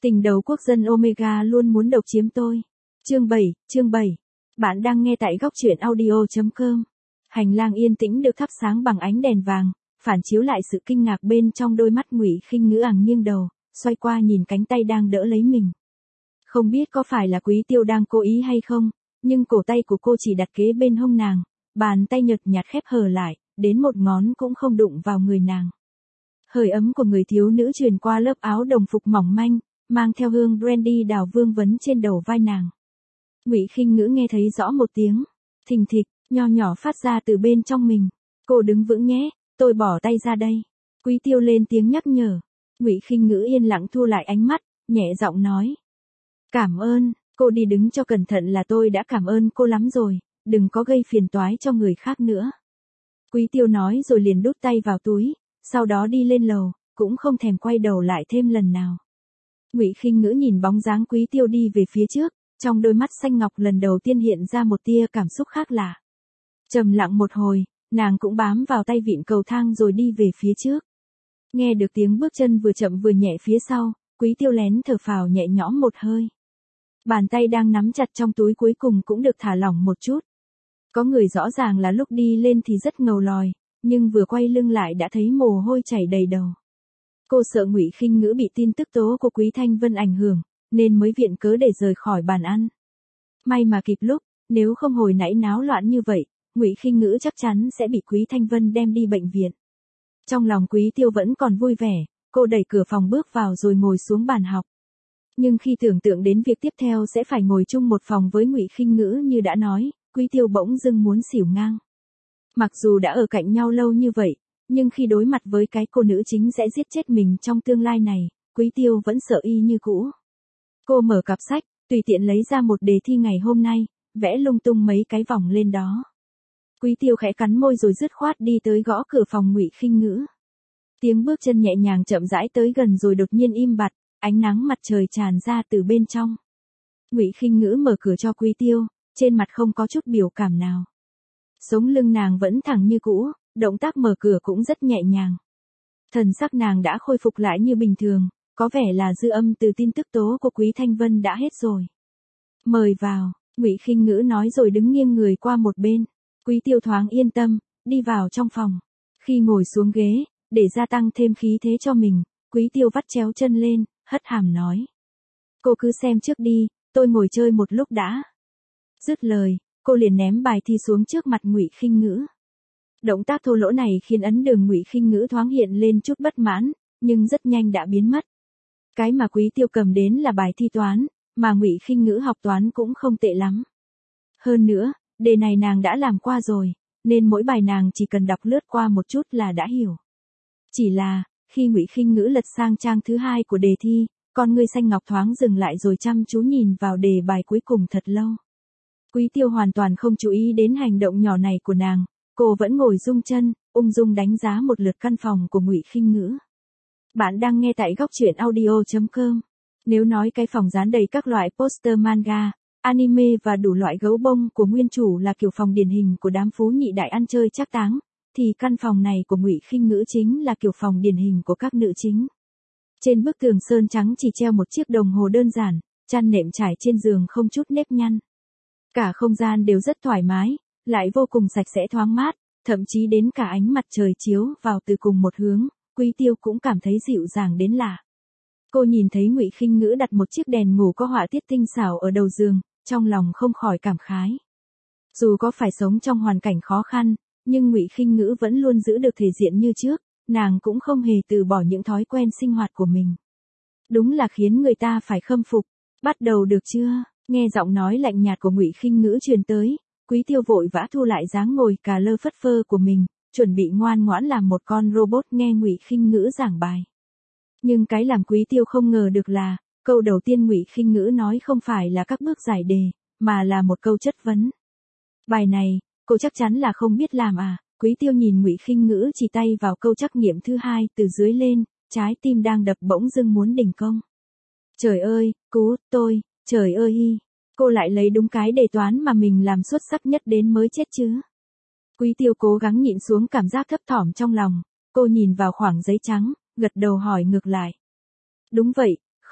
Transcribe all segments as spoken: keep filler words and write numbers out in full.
Tình đầu quốc dân Omega luôn muốn độc chiếm tôi. Chương bảy, chương bảy. Bạn đang nghe tại góc truyện audio chấm com. Hành lang yên tĩnh được thắp sáng bằng ánh đèn vàng, phản chiếu lại sự kinh ngạc bên trong đôi mắt Ngụy Khinh Ngữ ẳng nghiêng đầu, xoay qua nhìn cánh tay đang đỡ lấy mình. Không biết có phải là Quý Tiêu đang cố ý hay không, nhưng cổ tay của cô chỉ đặt kế bên hông nàng, bàn tay nhợt nhạt khép hờ lại, đến một ngón cũng không đụng vào người nàng. Hơi ấm của người thiếu nữ truyền qua lớp áo đồng phục mỏng manh, mang theo hương brandy đào vương vấn trên đầu vai nàng. Ngụy Khinh Ngữ nghe thấy rõ một tiếng thình thịch nho nhỏ phát ra từ bên trong mình. Cô đứng vững nhé, tôi bỏ tay ra đây. Quý Tiêu lên tiếng nhắc nhở. Ngụy Khinh Ngữ yên lặng thu lại ánh mắt, nhẹ giọng nói. Cảm ơn, cô đi đứng cho cẩn thận là tôi đã cảm ơn cô lắm rồi, đừng có gây phiền toái cho người khác nữa. Quý Tiêu nói rồi liền đút tay vào túi, sau đó đi lên lầu, cũng không thèm quay đầu lại thêm lần nào. Ngụy Khinh Ngữ nhìn bóng dáng Quý Tiêu đi về phía trước, trong đôi mắt xanh ngọc lần đầu tiên hiện ra một tia cảm xúc khác lạ. Trầm lặng một hồi, nàng cũng bám vào tay vịn cầu thang rồi đi về phía trước. Nghe được tiếng bước chân vừa chậm vừa nhẹ phía sau, Quý Tiêu lén thở phào nhẹ nhõm một hơi. Bàn tay đang nắm chặt trong túi cuối cùng cũng được thả lỏng một chút. Có người rõ ràng là lúc đi lên thì rất ngầu lòi, nhưng vừa quay lưng lại đã thấy mồ hôi chảy đầy đầu. Cô sợ Ngụy Khinh Ngữ bị tin tức tố của Quý Thanh Vân ảnh hưởng, nên mới viện cớ để rời khỏi bàn ăn. May mà kịp lúc, nếu không hồi nãy náo loạn như vậy, Ngụy Khinh Ngữ chắc chắn sẽ bị Quý Thanh Vân đem đi bệnh viện. Trong lòng Quý Tiêu vẫn còn vui vẻ, cô đẩy cửa phòng bước vào rồi ngồi xuống bàn học. Nhưng khi tưởng tượng đến việc tiếp theo sẽ phải ngồi chung một phòng với Ngụy Khinh Ngữ như đã nói, Quý Tiêu bỗng dưng muốn xỉu ngang. Mặc dù đã ở cạnh nhau lâu như vậy, nhưng khi đối mặt với cái cô nữ chính sẽ giết chết mình trong tương lai này, Quý Tiêu vẫn sợ y như cũ. Cô mở cặp sách, tùy tiện lấy ra một đề thi ngày hôm nay, vẽ lung tung mấy cái vòng lên đó. Quý Tiêu khẽ cắn môi rồi dứt khoát đi tới gõ cửa phòng Ngụy Khinh Ngữ. Tiếng bước chân nhẹ nhàng chậm rãi tới gần rồi đột nhiên im bặt, ánh nắng mặt trời tràn ra từ bên trong. Ngụy Khinh Ngữ mở cửa cho Quý Tiêu, trên mặt không có chút biểu cảm nào. Sống lưng nàng vẫn thẳng như cũ, động tác mở cửa cũng rất nhẹ nhàng. Thần sắc nàng đã khôi phục lại như bình thường, có vẻ là dư âm từ tin tức tố của Quý Thanh Vân đã hết rồi. Mời vào, Ngụy Khinh Ngữ nói rồi đứng nghiêng người qua một bên. Quý Tiêu thoáng yên tâm, đi vào trong phòng. Khi ngồi xuống ghế, để gia tăng thêm khí thế cho mình, Quý Tiêu vắt chéo chân lên, hất hàm nói. Cô cứ xem trước đi, tôi ngồi chơi một lúc đã. Dứt lời, cô liền ném bài thi xuống trước mặt Ngụy Khinh Ngữ. Động tác thô lỗ này khiến ấn đường Ngụy Khinh Ngữ thoáng hiện lên chút bất mãn, nhưng rất nhanh đã biến mất. Cái mà Quý Tiêu cầm đến là bài thi toán, mà Ngụy Khinh Ngữ học toán cũng không tệ lắm. Hơn nữa, đề này nàng đã làm qua rồi, nên mỗi bài nàng chỉ cần đọc lướt qua một chút là đã hiểu. Chỉ là, khi Ngụy Khinh Ngữ lật sang trang thứ hai của đề thi, con ngươi xanh ngọc thoáng dừng lại rồi chăm chú nhìn vào đề bài cuối cùng thật lâu. Quý Tiêu hoàn toàn không chú ý đến hành động nhỏ này của nàng, cô vẫn ngồi rung chân, ung dung đánh giá một lượt căn phòng của Ngụy Khinh Ngữ. Bạn đang nghe tại góc truyện audio chấm com. Nếu nói cái phòng dán đầy các loại poster manga, anime và đủ loại gấu bông của nguyên chủ là kiểu phòng điển hình của đám phú nhị đại ăn chơi trác táng, thì căn phòng này của Ngụy Khinh Ngữ chính là kiểu phòng điển hình của các nữ chính. Trên bức tường sơn trắng chỉ treo một chiếc đồng hồ đơn giản, chăn nệm trải trên giường không chút nếp nhăn. Cả không gian đều rất thoải mái, lại vô cùng sạch sẽ thoáng mát, thậm chí đến cả ánh mặt trời chiếu vào từ cùng một hướng, Quý Tiêu cũng cảm thấy dịu dàng đến lạ. Cô nhìn thấy Ngụy Khinh Ngữ đặt một chiếc đèn ngủ có họa tiết tinh xảo ở đầu giường, trong lòng không khỏi cảm khái. Dù có phải sống trong hoàn cảnh khó khăn, nhưng Ngụy Khinh Ngữ vẫn luôn giữ được thể diện như trước, nàng cũng không hề từ bỏ những thói quen sinh hoạt của mình. Đúng là khiến người ta phải khâm phục. Bắt đầu được chưa? Nghe giọng nói lạnh nhạt của Ngụy Khinh Ngữ truyền tới, Quý Tiêu vội vã thu lại dáng ngồi cà lơ phất phơ của mình, chuẩn bị ngoan ngoãn làm một con robot nghe Ngụy Khinh Ngữ giảng bài. Nhưng cái làm Quý Tiêu không ngờ được là, câu đầu tiên Ngụy Khinh Ngữ nói không phải là các bước giải đề, mà là một câu chất vấn. Bài này, cô chắc chắn là không biết làm à? Quý Tiêu nhìn Ngụy Khinh Ngữ chỉ tay vào câu trắc nghiệm thứ hai từ dưới lên, trái tim đang đập bỗng dưng muốn đình công. Trời ơi, cứu tôi, trời ơi hi, cô lại lấy đúng cái đề toán mà mình làm xuất sắc nhất đến mới chết chứ. Quý Tiêu cố gắng nhịn xuống cảm giác thấp thỏm trong lòng, cô nhìn vào khoảng giấy trắng, gật đầu hỏi ngược lại. Đúng vậy,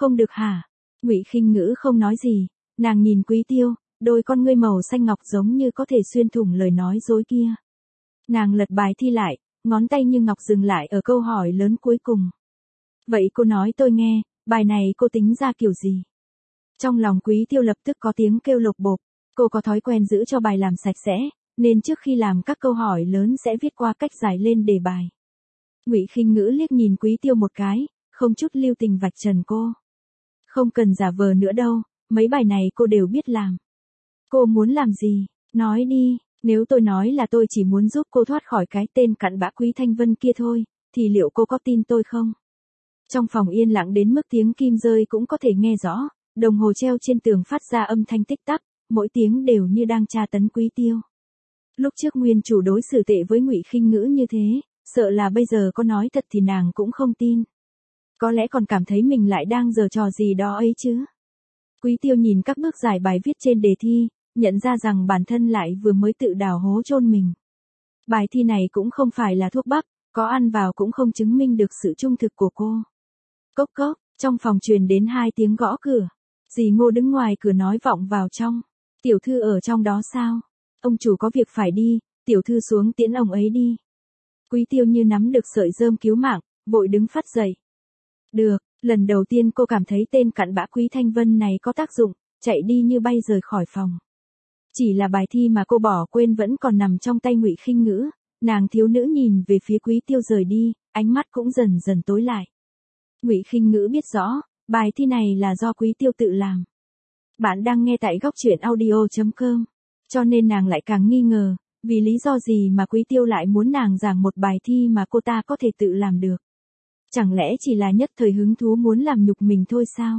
Không được hả? Ngụy Khinh Ngữ không nói gì, nàng nhìn Quý Tiêu, đôi con ngươi màu xanh ngọc giống như có thể xuyên thủng lời nói dối kia. Nàng lật bài thi lại, ngón tay như ngọc dừng lại ở câu hỏi lớn cuối cùng. Vậy cô nói tôi nghe, bài này cô tính ra kiểu gì? Trong lòng Quý Tiêu lập tức có tiếng kêu lộc bộp, cô có thói quen giữ cho bài làm sạch sẽ, nên trước khi làm các câu hỏi lớn sẽ viết qua cách giải lên đề bài. Ngụy Khinh Ngữ liếc nhìn Quý Tiêu một cái, không chút lưu tình vạch trần cô. Không cần giả vờ nữa đâu, mấy bài này cô đều biết làm. Cô muốn làm gì? Nói đi, nếu tôi nói là tôi chỉ muốn giúp cô thoát khỏi cái tên cặn bã Quý Thanh Vân kia thôi, thì liệu cô có tin tôi không? Trong phòng yên lặng đến mức tiếng kim rơi cũng có thể nghe rõ, đồng hồ treo trên tường phát ra âm thanh tích tắc, mỗi tiếng đều như đang tra tấn Quý Tiêu. Lúc trước nguyên chủ đối xử tệ với Ngụy Khinh Ngữ như thế, sợ là bây giờ có nói thật thì nàng cũng không tin. Có lẽ còn cảm thấy mình lại đang giở trò gì đó ấy chứ. Quý Tiêu nhìn các bước giải bài viết trên đề thi, nhận ra rằng bản thân lại vừa mới tự đào hố chôn mình. Bài thi này cũng không phải là thuốc bắc, có ăn vào cũng không chứng minh được sự trung thực của cô. Cốc cốc, trong phòng truyền đến hai tiếng gõ cửa. Dì Ngô đứng ngoài cửa nói vọng vào trong. Tiểu thư ở trong đó sao? Ông chủ có việc phải đi, tiểu thư xuống tiễn ông ấy đi. Quý Tiêu như nắm được sợi rơm cứu mạng, vội đứng phắt dậy. Được, lần đầu tiên cô cảm thấy tên cặn bã Quý Thanh Vân này có tác dụng, chạy đi như bay rời khỏi phòng. Chỉ là bài thi mà cô bỏ quên vẫn còn nằm trong tay Ngụy Khinh Ngữ, nàng thiếu nữ nhìn về phía Quý Tiêu rời đi, ánh mắt cũng dần dần tối lại. Ngụy Khinh Ngữ biết rõ, bài thi này là do Quý Tiêu tự làm. Bạn đang nghe tại góc truyện audio chấm com, cho nên nàng lại càng nghi ngờ, vì lý do gì mà Quý Tiêu lại muốn nàng giảng một bài thi mà cô ta có thể tự làm được. Chẳng lẽ chỉ là nhất thời hứng thú muốn làm nhục mình thôi sao?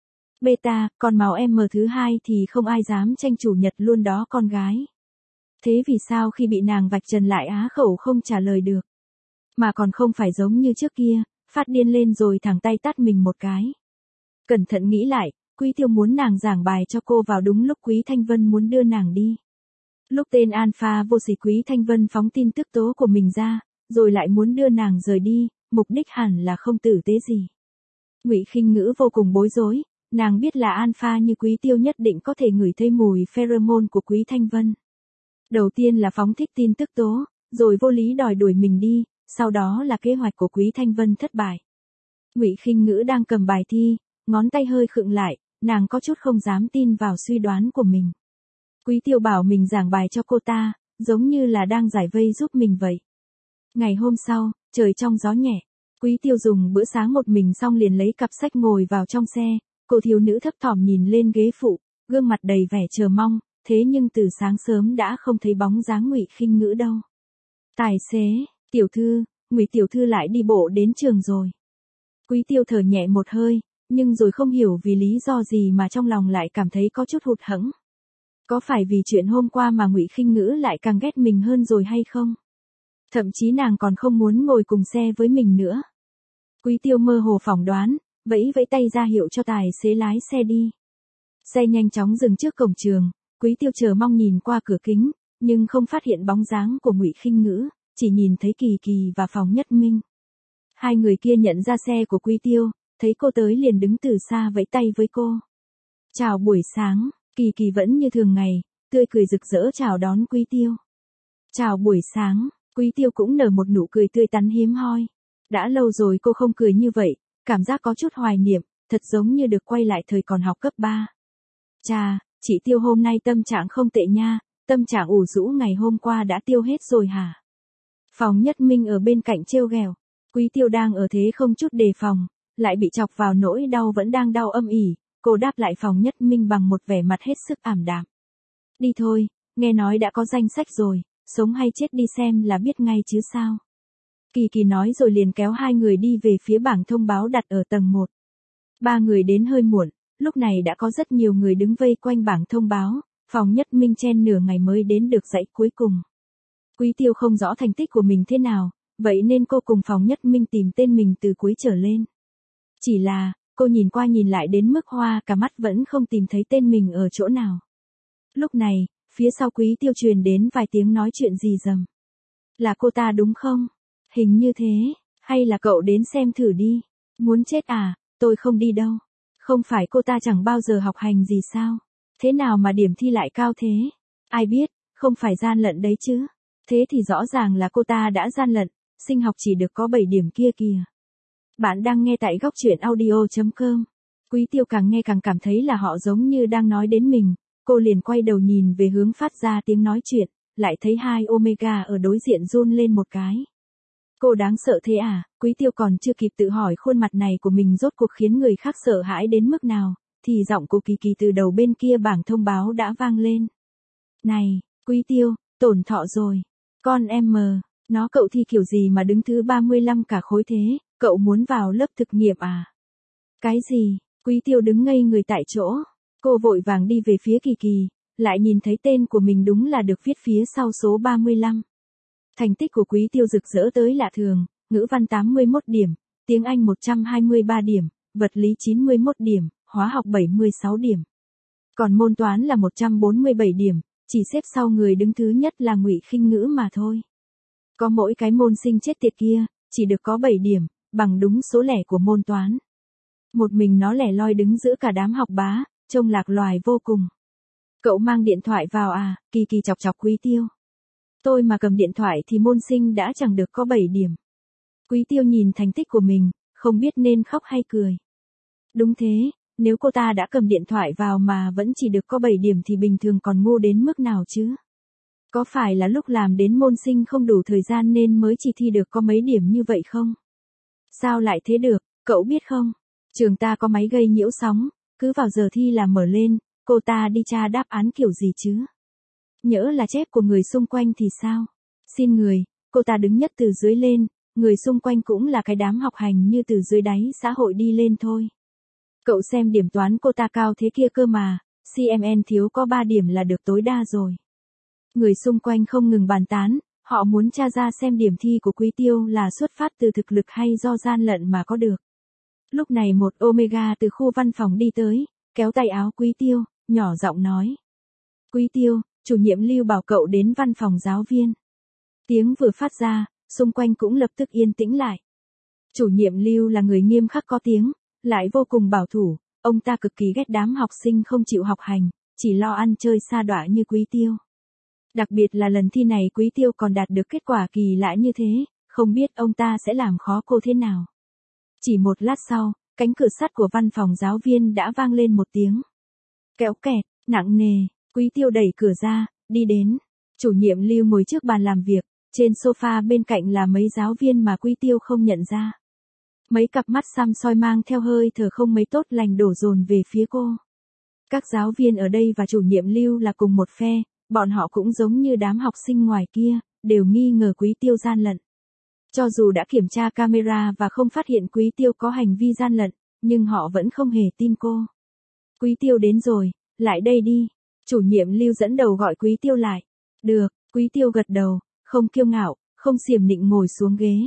Beta, còn màu em thứ hai thì không ai dám tranh chủ nhật luôn đó con gái. Thế vì sao khi bị nàng vạch trần lại á khẩu không trả lời được? Mà còn không phải giống như trước kia, phát điên lên rồi thẳng tay tát mình một cái. Cẩn thận nghĩ lại, Quý Tiêu muốn nàng giảng bài cho cô vào đúng lúc Quý Thanh Vân muốn đưa nàng đi. Lúc tên Alpha vô sỉ Quý Thanh Vân phóng tin tức tố của mình ra, rồi lại muốn đưa nàng rời đi, mục đích hẳn là không tử tế gì. Ngụy Khinh Ngữ vô cùng bối rối, nàng biết là Alpha như Quý Tiêu nhất định có thể ngửi thấy mùi pheromone của Quý Thanh Vân. Đầu tiên là phóng thích tin tức tố, rồi vô lý đòi đuổi mình đi, sau đó là kế hoạch của Quý Thanh Vân thất bại. Ngụy Khinh Ngữ đang cầm bài thi, ngón tay hơi khựng lại, nàng có chút không dám tin vào suy đoán của mình. Quý Tiêu bảo mình giảng bài cho cô ta, giống như là đang giải vây giúp mình vậy. Ngày hôm sau, trời trong gió nhẹ, Quý Tiêu dùng bữa sáng một mình xong liền lấy cặp sách ngồi vào trong xe, cô thiếu nữ thấp thỏm nhìn lên ghế phụ, gương mặt đầy vẻ chờ mong, thế nhưng từ sáng sớm đã không thấy bóng dáng Ngụy Khinh Ngữ đâu. Tài xế, tiểu thư, Ngụy tiểu thư lại đi bộ đến trường rồi. Quý Tiêu thở nhẹ một hơi, nhưng rồi không hiểu vì lý do gì mà trong lòng lại cảm thấy có chút hụt hẫng. Có phải vì chuyện hôm qua mà Ngụy Khinh Ngữ lại càng ghét mình hơn rồi hay không? Thậm chí nàng còn không muốn ngồi cùng xe với mình nữa. Quý Tiêu mơ hồ phỏng đoán, vẫy vẫy tay ra hiệu cho tài xế lái xe đi. Xe nhanh chóng dừng trước cổng trường, Quý Tiêu chờ mong nhìn qua cửa kính, nhưng không phát hiện bóng dáng của Ngụy Khinh Ngữ, chỉ nhìn thấy Kỳ Kỳ và Phòng Nhất Minh. Hai người kia nhận ra xe của Quý Tiêu, thấy cô tới liền đứng từ xa vẫy tay với cô. Chào buổi sáng, Kỳ Kỳ vẫn như thường ngày, tươi cười rực rỡ chào đón Quý Tiêu. Chào buổi sáng, Quý Tiêu cũng nở một nụ cười tươi tắn hiếm hoi. Đã lâu rồi cô không cười như vậy, cảm giác có chút hoài niệm, thật giống như được quay lại thời còn học cấp ba. Chà, chị Tiêu hôm nay tâm trạng không tệ nha, tâm trạng ủ rũ ngày hôm qua đã tiêu hết rồi hả? Phòng Nhất Minh ở bên cạnh trêu ghẹo. Quý Tiêu đang ở thế không chút đề phòng, lại bị chọc vào nỗi đau vẫn đang đau âm ỉ, cô đáp lại Phòng Nhất Minh bằng một vẻ mặt hết sức ảm đạm. Đi thôi, nghe nói đã có danh sách rồi, sống hay chết đi xem là biết ngay chứ sao. Kỳ Kỳ nói rồi liền kéo hai người đi về phía bảng thông báo đặt ở tầng một. Ba người đến hơi muộn, lúc này đã có rất nhiều người đứng vây quanh bảng thông báo, Phòng Nhất Minh chen nửa ngày mới đến được dãy cuối cùng. Quý Tiêu không rõ thành tích của mình thế nào, vậy nên cô cùng Phòng Nhất Minh tìm tên mình từ cuối trở lên. Chỉ là, cô nhìn qua nhìn lại đến mức hoa cả mắt vẫn không tìm thấy tên mình ở chỗ nào. Lúc này, phía sau Quý Tiêu truyền đến vài tiếng nói chuyện rì rầm. Là cô ta đúng không? Hình như thế, hay là cậu đến xem thử đi. Muốn chết à, tôi không đi đâu. Không phải cô ta chẳng bao giờ học hành gì sao? Thế nào mà điểm thi lại cao thế? Ai biết, không phải gian lận đấy chứ. Thế thì rõ ràng là cô ta đã gian lận, sinh học chỉ được có bảy điểm kia kìa. Bạn đang nghe tại góc truyện audio chấm com. Quý Tiêu càng nghe càng cảm thấy là họ giống như đang nói đến mình, cô liền quay đầu nhìn về hướng phát ra tiếng nói chuyện, lại thấy hai Omega ở đối diện run lên một cái. Cô đáng sợ thế à? Quý Tiêu còn chưa kịp tự hỏi khuôn mặt này của mình rốt cuộc khiến người khác sợ hãi đến mức nào, thì giọng của Kỳ Kỳ từ đầu bên kia bảng thông báo đã vang lên. Này, Quý Tiêu, tổn thọ rồi. Con em mờ, nó cậu thi kiểu gì mà đứng thứ ba mươi lăm cả khối thế, cậu muốn vào lớp thực nghiệm à? Cái gì? Quý Tiêu đứng ngây người tại chỗ. Cô vội vàng đi về phía Kỳ Kỳ, lại nhìn thấy tên của mình đúng là được viết phía sau số ba mươi lăm. Thành tích của Quý Tiêu rực rỡ tới lạ thường, ngữ văn tám mươi mốt điểm, tiếng Anh một trăm hai mươi ba điểm, vật lý chín mươi mốt điểm, hóa học bảy mươi sáu điểm. Còn môn toán là một trăm bốn mươi bảy điểm, chỉ xếp sau người đứng thứ nhất là Ngụy Khinh Ngữ mà thôi. Có mỗi cái môn sinh chết tiệt kia, chỉ được có bảy điểm, bằng đúng số lẻ của môn toán. Một mình nó lẻ loi đứng giữa cả đám học bá, trông lạc loài vô cùng. Cậu mang điện thoại vào à? Kỳ Kỳ chọc chọc Quý Tiêu. Tôi mà cầm điện thoại thì môn sinh đã chẳng được có bảy điểm. Quý Tiêu nhìn thành tích của mình, không biết nên khóc hay cười. Đúng thế, nếu cô ta đã cầm điện thoại vào mà vẫn chỉ được có bảy điểm thì bình thường còn ngu đến mức nào chứ? Có phải là lúc làm đến môn sinh không đủ thời gian nên mới chỉ thi được có mấy điểm như vậy không? Sao lại thế được, cậu biết không? Trường ta có máy gây nhiễu sóng, cứ vào giờ thi là mở lên, cô ta đi tra đáp án kiểu gì chứ? Nhỡ là chép của người xung quanh thì sao? Xin người, cô ta đứng nhất từ dưới lên, người xung quanh cũng là cái đám học hành như từ dưới đáy xã hội đi lên thôi. Cậu xem điểm toán cô ta cao thế kia cơ mà, xê em en thiếu có ba điểm là được tối đa rồi. Người xung quanh không ngừng bàn tán, họ muốn tra ra xem điểm thi của Quý Tiêu là xuất phát từ thực lực hay do gian lận mà có được. Lúc này một Omega từ khu văn phòng đi tới, kéo tay áo Quý Tiêu, nhỏ giọng nói. Quý Tiêu, chủ nhiệm Lưu bảo cậu đến văn phòng giáo viên. Tiếng vừa phát ra, xung quanh cũng lập tức yên tĩnh lại. Chủ nhiệm Lưu là người nghiêm khắc có tiếng, lại vô cùng bảo thủ, ông ta cực kỳ ghét đám học sinh không chịu học hành, chỉ lo ăn chơi sa đọa như Quý Tiêu. Đặc biệt là lần thi này Quý Tiêu còn đạt được kết quả kỳ lạ như thế, không biết ông ta sẽ làm khó cô thế nào. Chỉ một lát sau, cánh cửa sắt của văn phòng giáo viên đã vang lên một tiếng. Kéo kẹt, nặng nề, Quý Tiêu đẩy cửa ra, đi đến. Chủ nhiệm Lưu ngồi trước bàn làm việc, trên sofa bên cạnh là mấy giáo viên mà Quý Tiêu không nhận ra. Mấy cặp mắt xăm soi mang theo hơi thở không mấy tốt lành đổ dồn về phía cô. Các giáo viên ở đây và chủ nhiệm Lưu là cùng một phe, bọn họ cũng giống như đám học sinh ngoài kia, đều nghi ngờ Quý Tiêu gian lận. Cho dù đã kiểm tra camera và không phát hiện Quý Tiêu có hành vi gian lận, nhưng họ vẫn không hề tin cô. Quý Tiêu đến rồi, lại đây đi. Chủ nhiệm Lưu dẫn đầu gọi Quý Tiêu lại. Được, Quý Tiêu gật đầu, không kiêu ngạo, không xiểm nịnh ngồi xuống ghế.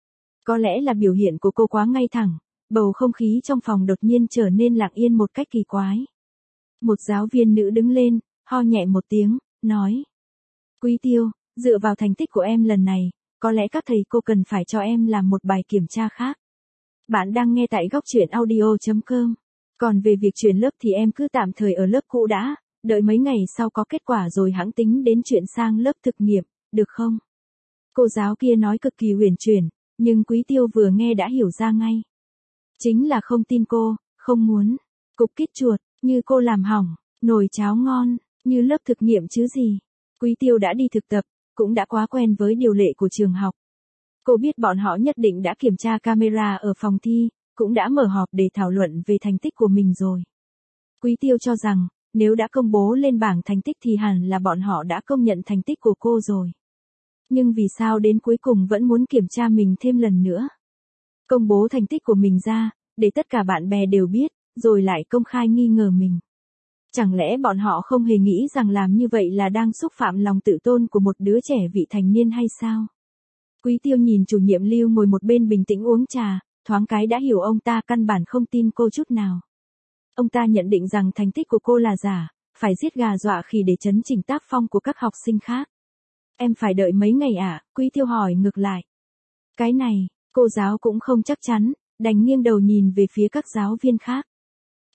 Có lẽ là biểu hiện của cô quá ngay thẳng, bầu không khí trong phòng đột nhiên trở nên lặng yên một cách kỳ quái. Một giáo viên nữ đứng lên, ho nhẹ một tiếng, nói. Quý Tiêu, dựa vào thành tích của em lần này, có lẽ các thầy cô cần phải cho em làm một bài kiểm tra khác. Bạn đang nghe tại góc truyện audio chấm com. Còn về việc chuyển lớp thì em cứ tạm thời ở lớp cũ đã, đợi mấy ngày sau có kết quả rồi hẵng tính đến chuyện sang lớp thực nghiệm, được không? Cô giáo kia nói cực kỳ huyền chuyển, nhưng Quý Tiêu vừa nghe đã hiểu ra ngay. Chính là không tin cô, không muốn. Cục kít chuột, như cô làm hỏng, nồi cháo ngon, như lớp thực nghiệm chứ gì. Quý Tiêu đã đi thực tập, cũng đã quá quen với điều lệ của trường học. Cô biết bọn họ nhất định đã kiểm tra camera ở phòng thi, cũng đã mở họp để thảo luận về thành tích của mình rồi. Quý Tiêu cho rằng, nếu đã công bố lên bảng thành tích thì hẳn là bọn họ đã công nhận thành tích của cô rồi. Nhưng vì sao đến cuối cùng vẫn muốn kiểm tra mình thêm lần nữa? Công bố thành tích của mình ra, để tất cả bạn bè đều biết, rồi lại công khai nghi ngờ mình. Chẳng lẽ bọn họ không hề nghĩ rằng làm như vậy là đang xúc phạm lòng tự tôn của một đứa trẻ vị thành niên hay sao? Quý Tiêu nhìn chủ nhiệm Lưu ngồi một bên bình tĩnh uống trà, thoáng cái đã hiểu ông ta căn bản không tin cô chút nào. Ông ta nhận định rằng thành tích của cô là giả, phải giết gà dọa khỉ để chấn chỉnh tác phong của các học sinh khác. Em phải đợi mấy ngày à? Quý Tiêu hỏi ngược lại. Cái này, cô giáo cũng không chắc chắn, đành nghiêng đầu nhìn về phía các giáo viên khác.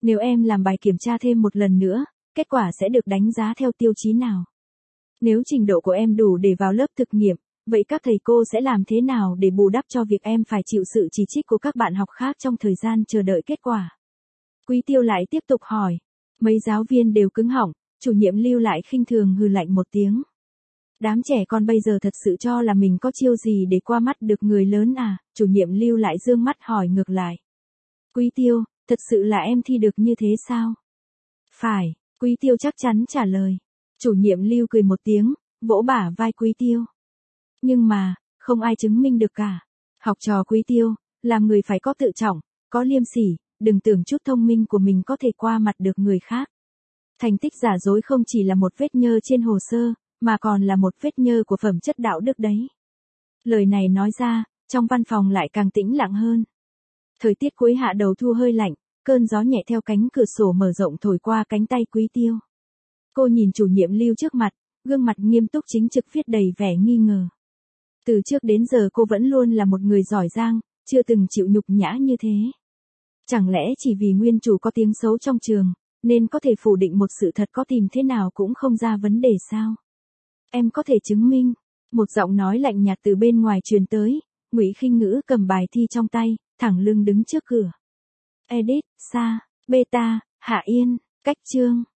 Nếu em làm bài kiểm tra thêm một lần nữa, kết quả sẽ được đánh giá theo tiêu chí nào? Nếu trình độ của em đủ để vào lớp thực nghiệm, vậy các thầy cô sẽ làm thế nào để bù đắp cho việc em phải chịu sự chỉ trích của các bạn học khác trong thời gian chờ đợi kết quả? Quý Tiêu lại tiếp tục hỏi. Mấy giáo viên đều cứng họng, chủ nhiệm Lưu lại khinh thường hừ lạnh một tiếng. Đám trẻ con bây giờ thật sự cho là mình có chiêu gì để qua mắt được người lớn à? Chủ nhiệm Lưu lại dương mắt hỏi ngược lại. Quý Tiêu, thật sự là em thi được như thế sao? Phải, Quý Tiêu chắc chắn trả lời. Chủ nhiệm Lưu cười một tiếng, vỗ bả vai Quý Tiêu. Nhưng mà, không ai chứng minh được cả. Học trò Quý Tiêu, làm người phải có tự trọng, có liêm sỉ, đừng tưởng chút thông minh của mình có thể qua mặt được người khác. Thành tích giả dối không chỉ là một vết nhơ trên hồ sơ, mà còn là một vết nhơ của phẩm chất đạo đức đấy. Lời này nói ra, trong văn phòng lại càng tĩnh lặng hơn. Thời tiết cuối hạ đầu thu hơi lạnh, cơn gió nhẹ theo cánh cửa sổ mở rộng thổi qua cánh tay Quý Tiêu. Cô nhìn chủ nhiệm Lưu trước mặt, gương mặt nghiêm túc chính trực viết đầy vẻ nghi ngờ. Từ trước đến giờ cô vẫn luôn là một người giỏi giang, chưa từng chịu nhục nhã như thế. Chẳng lẽ chỉ vì nguyên chủ có tiếng xấu trong trường, nên có thể phủ định một sự thật có tìm thế nào cũng không ra vấn đề sao? Em có thể chứng minh. Một giọng nói lạnh nhạt từ bên ngoài truyền tới, Ngụy Khinh Ngữ cầm bài thi trong tay, thẳng lưng đứng trước cửa. Edit, Sa, Beta, Hạ Yên, cách chương.